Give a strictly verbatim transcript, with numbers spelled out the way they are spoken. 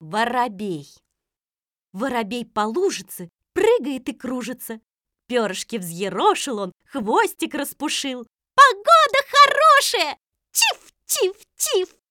Воробей. Воробей по лужице прыгает и кружится. Перышки взъерошил он, хвостик распушил. Погода хорошая! Тиф-тиф-тиф!